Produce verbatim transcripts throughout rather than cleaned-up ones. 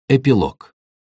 Эпилог.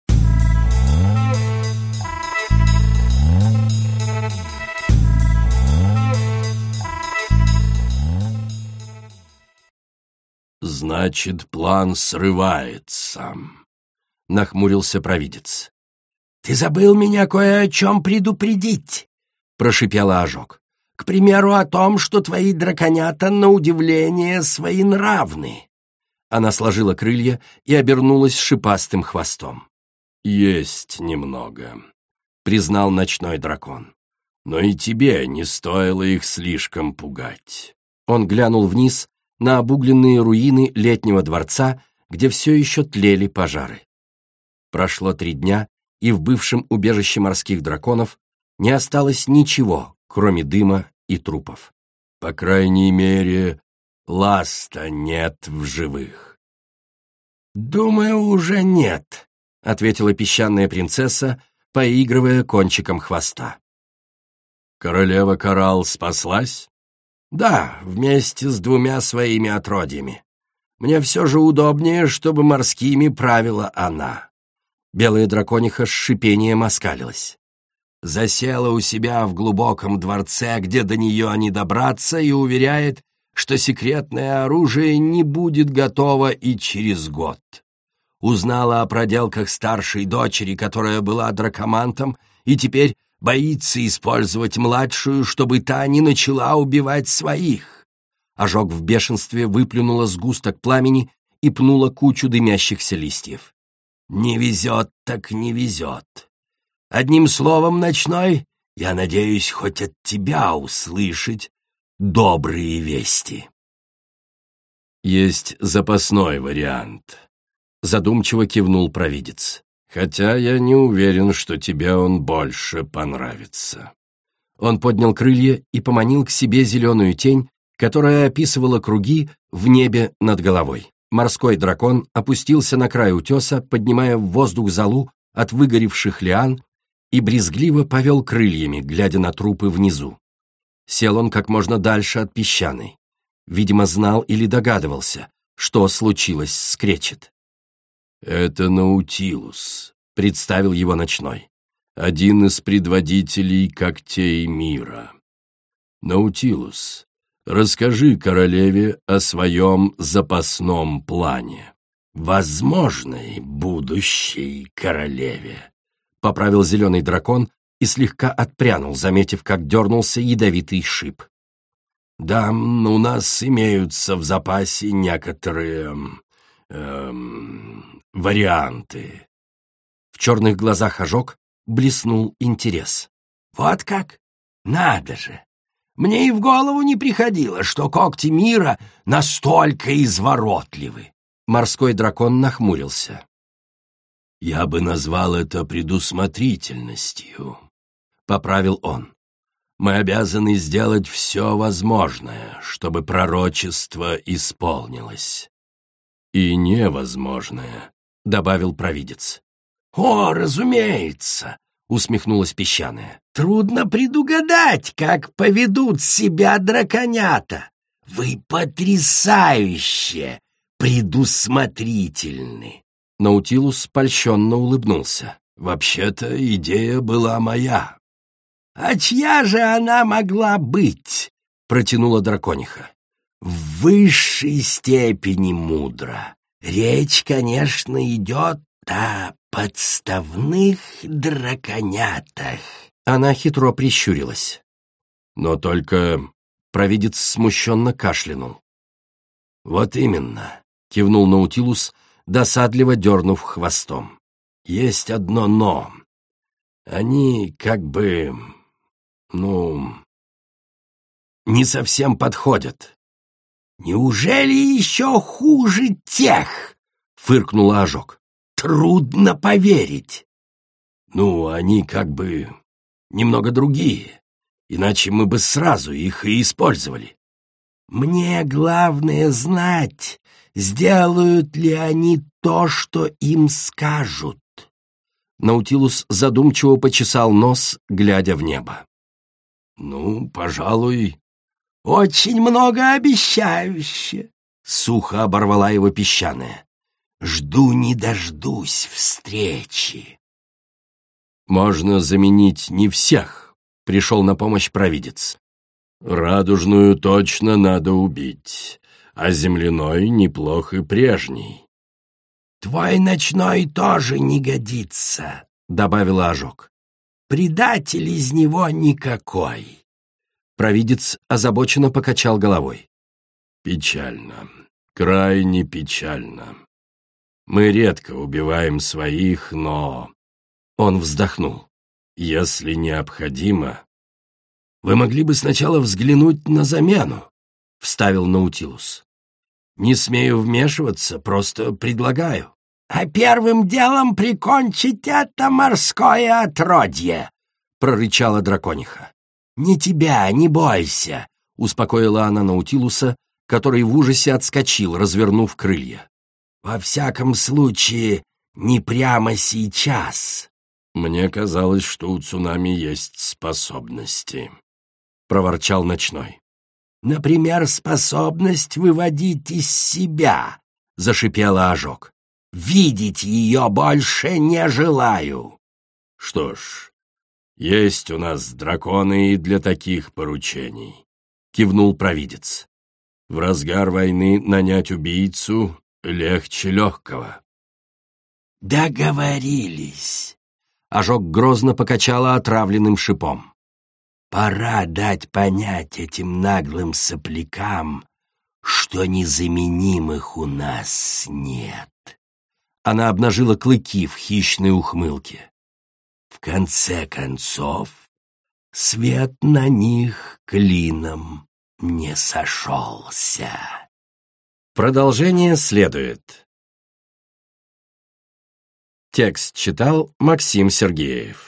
«Значит, план срывается», — нахмурился провидец. «Ты забыл меня кое о чем предупредить», — прошипела Ожог. «К примеру, о том, что твои драконята, на удивление, своенравны». Она сложила крылья и обернулась шипастым хвостом. «Есть немного», — признал ночной дракон. «Но и тебе не стоило их слишком пугать». Он глянул вниз на обугленные руины летнего дворца, где все еще тлели пожары. Прошло три дня, и в бывшем убежище морских драконов не осталось ничего, кроме дыма и трупов. «По крайней мере, Ласта нет в живых». «Думаю, уже нет», — ответила песчаная принцесса, поигрывая кончиком хвоста. «Королева Коралл спаслась?» «Да, вместе с двумя своими отродьями. Мне все же удобнее, чтобы морскими правила она». Белая дракониха с шипением оскалилась. «Засела у себя в глубоком дворце, где до нее не добраться, и уверяет, что секретное оружие не будет готово и через год. Узнала о проделках старшей дочери, которая была дракомантом, и теперь боится использовать младшую, чтобы та не начала убивать своих». Ожог в бешенстве выплюнула сгусток пламени и пнула кучу дымящихся листьев. «Не везет так не везет. Одним словом, ночной, я надеюсь хоть от тебя услышать добрые вести». «Есть запасной вариант», — задумчиво кивнул провидец. «Хотя я не уверен, что тебе он больше понравится». Он поднял крылья и поманил к себе зеленую тень, которая описывала круги в небе над головой. Морской дракон опустился на край утеса, поднимая в воздух золу от выгоревших лиан, и брезгливо повел крыльями, глядя на трупы внизу. Сел он как можно дальше от песчаной. Видимо, знал или догадывался, что случилось с Кречет. «Это Наутилус», — представил его ночной. «Один из предводителей когтей мира. Наутилус, расскажи королеве о своем запасном плане». «Возможной будущей королеве», — поправил зеленый дракон и слегка отпрянул, заметив, как дернулся ядовитый шип. «Да, у нас имеются в запасе некоторые эм, варианты». В черных глазах Ожог блеснул интерес. «Вот как? Надо же! Мне и в голову не приходило, что когти мира настолько изворотливы». Морской дракон нахмурился. «Я бы назвал это предусмотрительностью», — поправил он. «Мы обязаны сделать все возможное, чтобы пророчество исполнилось». «И невозможное», — добавил провидец. «О, разумеется», — усмехнулась песчаная. «Трудно предугадать, как поведут себя драконята. Вы потрясающе предусмотрительны». Наутилус польщенно улыбнулся. «Вообще-то идея была моя». «А чья же она могла быть?» — протянула дракониха. «В высшей степени мудро. Речь, конечно, идет о подставных драконятах». Она хитро прищурилась. «Но только...» — провидец смущенно кашлянул. «Вот именно», — кивнул Наутилус, досадливо дернув хвостом. «Есть одно «но». Они как бы... ну... не совсем подходят». «Неужели еще хуже тех?» — фыркнула Ожог. «Трудно поверить». «Ну, они как бы немного другие, иначе мы бы сразу их и использовали». «Мне главное знать, сделают ли они то, что им скажут». Наутилус задумчиво почесал нос, глядя в небо. «Ну, пожалуй...» «Очень многообещающе», — сухо оборвала его песчаная. Жду не дождусь встречи. Можно заменить не всех, пришел на помощь провидец. Радужную точно надо убить, а земляной неплох и прежний. Твой ночной тоже не годится, добавила Ожог. Предатель из него никакой. Провидец озабоченно покачал головой. Печально, крайне печально. Мы редко убиваем своих, но... Он вздохнул. Если необходимо... Вы могли бы сначала взглянуть на замену, вставил Наутилус. Не смею вмешиваться, просто предлагаю. А первым делом прикончить это морское отродье, прорычала дракониха. Не тебя, не бойся, успокоила она Наутилуса, который в ужасе отскочил, развернув крылья. Во всяком случае, не прямо сейчас. Мне казалось, что у цунами есть способности, проворчал Ночной. Например, способность выводить из себя, зашипела Ожог. Видеть ее больше не желаю. Что ж, есть у нас драконы и для таких поручений, кивнул провидец. В разгар войны нанять убийцу легче легкого. Договорились. Ожог грозно покачала отравленным шипом. Пора дать понять этим наглым соплякам, что незаменимых у нас нет. Она обнажила клыки в хищной ухмылке. В конце концов, свет на них клином не сошелся. Продолжение следует. Текст читал Максим Сергеев.